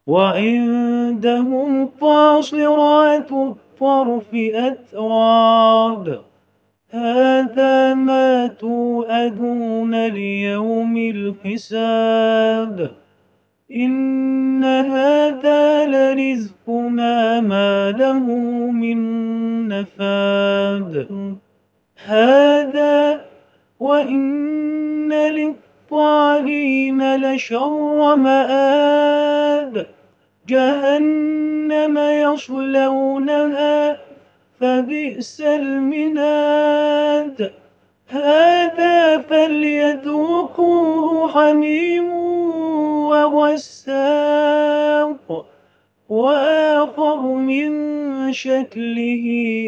وعندهم قاصرات الطرف أتراب. هذا ما توعدون ليوم الحساب. إن هذا لرزقنا ما له من نفاد. هذا وإن للطاغين لشر مآب. جهنم يصلونها فبئس المهاد. هذا فليذوقوه حميم وغساق وآخر من شكله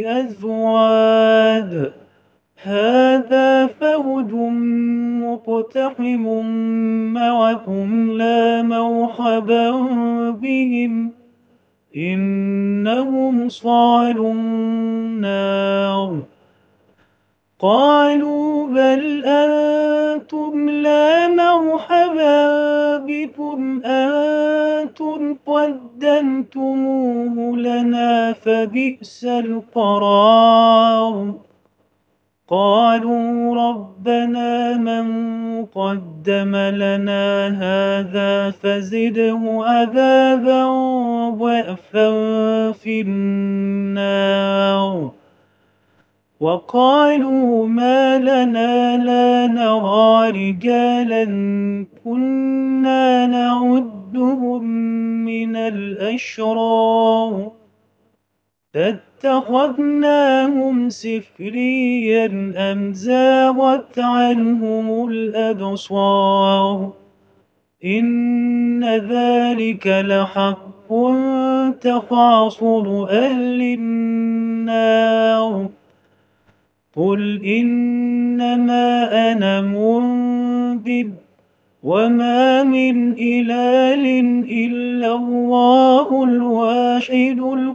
أزواج. هذا فوج مقتحم معكم لا مرحبا بهم إنهم صالوا النار. قالوا بل أنتم لا مرحبا بكم أنتم قدمتموه لنا فبئس القرار. قالوا ربنا من قدم لنا هذا فزده عذابا ضعفا في النار. وقالوا ما لنا لا نرى رجالا كنا نعدهم من الأشرار اتخذناهم سخريا أم زاغت عنهم الأبصار. إن ذلك لحق تخاصم أهل النار. قل إنما أنا منذر وما من إله إلا الله الواحد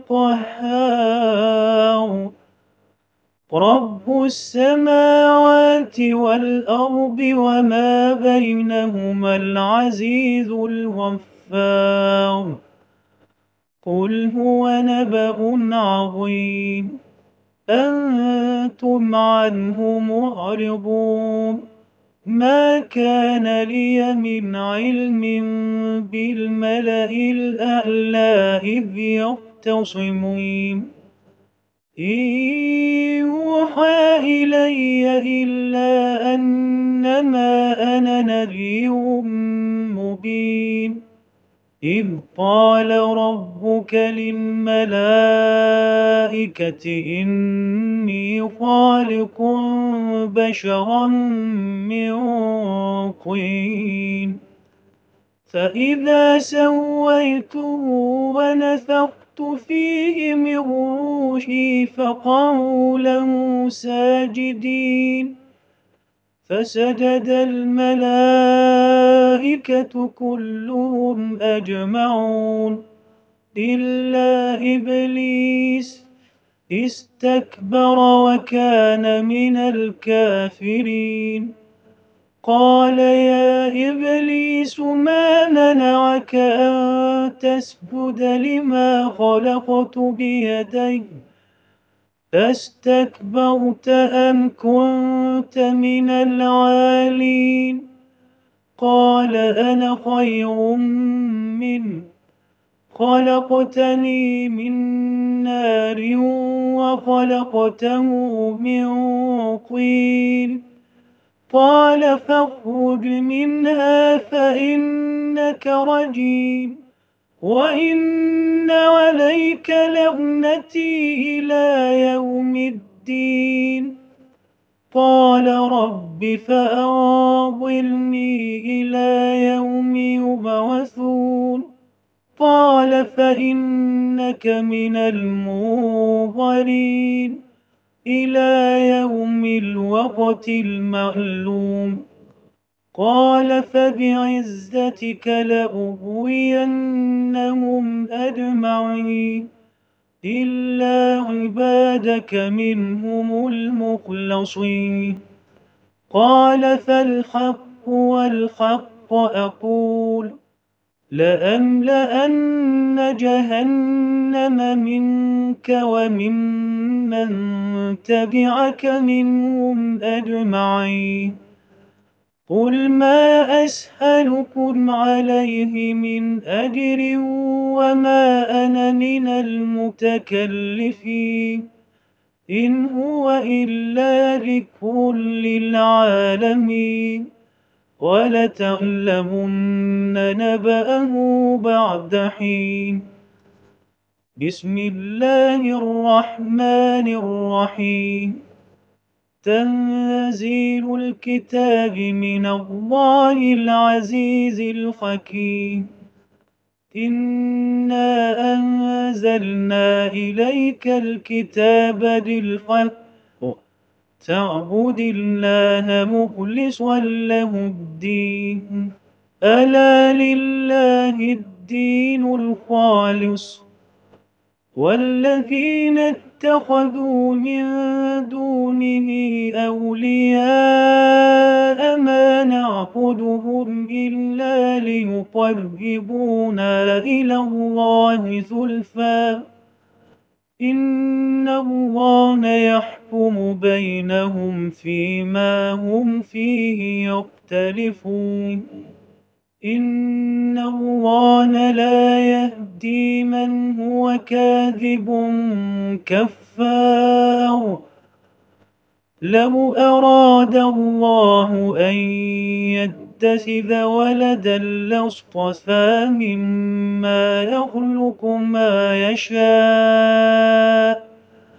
القهار. رب السماوات والأرض وما بينهما العزيز الغفار. قل هو نبأ عظيم أنتم عنه معرضون. ما كان لي من علم بالملأ الأعلى إذ يختصمون. إن يوحى إلي إلا أنما أنا نذير مبين. إذ قال ربك للملائكة إني خالق بشرا من طين فإذا سويته ونفخت فيه من روحي فقعوا له ساجدين. فسجد الملائكة كلهم أجمعون إلا إبليس استكبر وكان من الكافرين. قال يا إبليس ما منعك أن تسجد لما خلقت بيدي أستكبرت أم كنت من العالين؟ قال أنا خير منه خلقتني من نار وخلقته من طين. قال فاخرج منها فإنك رجيم وإن عليك لعنتي إلى يوم الدين. قال رب فأنظرني إلى يوم يبعثون. قال فإنك من المنظرين إلى يوم الوقت المعلوم. قال فبعزتك لأغوينهم أجمعين إلا عبادك منهم المخلصين. قال فالحق والحق أقول لأملأن جهنم منك وممن تبعك منهم أجمعين. قل ما أسألكم عليه من أجر وما أنا من المتكلفين، إن هو إلا ذكر للعالمين، ولتعلمن نبأه بعد حين. بسم الله الرحمن الرحيم. تنزيل الكتاب من الله العزيز الحكيم. إنا أنزلنا إليك الكتاب بالحق تعبد الله مخلصا له الدين، ألا لله الدين الخالص، والذين اتخذوا من دونه أولياء ما نعبدهم إلا ليقربونا إلى الله زلفى، إن الله يحكم بينهم فيما هم فيه يختلفون. إن الله لا يهدي من هو كاذب كفار. لو أراد الله أن يتخذ ولدا لاصطفى مما يخلق ما يشاء،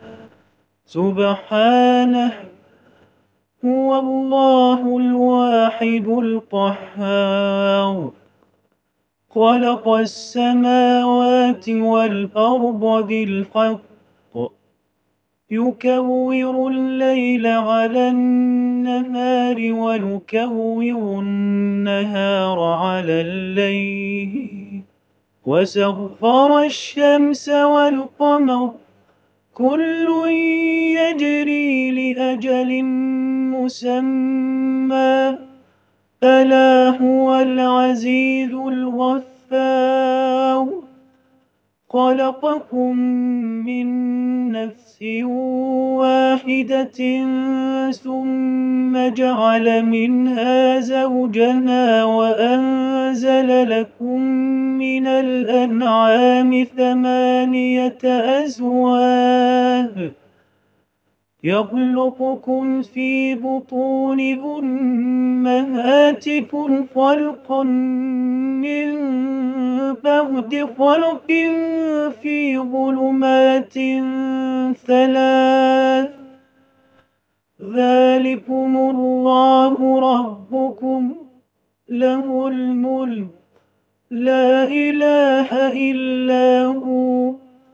سبحانه، هو الله الواحد القهار. خلق السماوات والأرض بالحق، يكور الليل على النهار ويكور النهار على الليل، وسخر الشمس والقمر كل يجري لأجل مسمى، ألا هو العزيز الغفار. خلقكم من نفس واحدة ثم جعل منها زوجها وأنزل لكم من الأنعام 8 أزواج، يخلقكم في بطون أمهاتكم خلقا من بعد خلق في ظلمات 3، ذلكم الله ربكم له الملك لا إله إلا هو،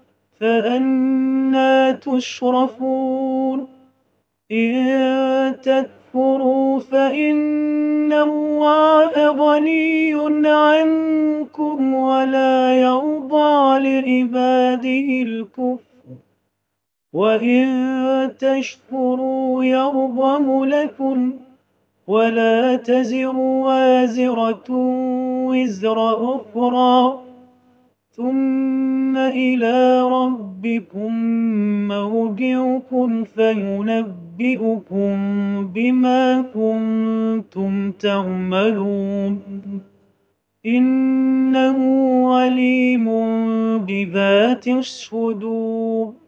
فأنى تصرفون. إن تكفروا فإن الله غني عنكم ولا يرضى لعباده الكفر، وإن تشكروا يرضه لكم، ولا تزر وازرة وزر أخرى، ثم إلى ربكم مرجعكم فينبئكم بما كنتم تعملون، إنه عليم بذات الصدور.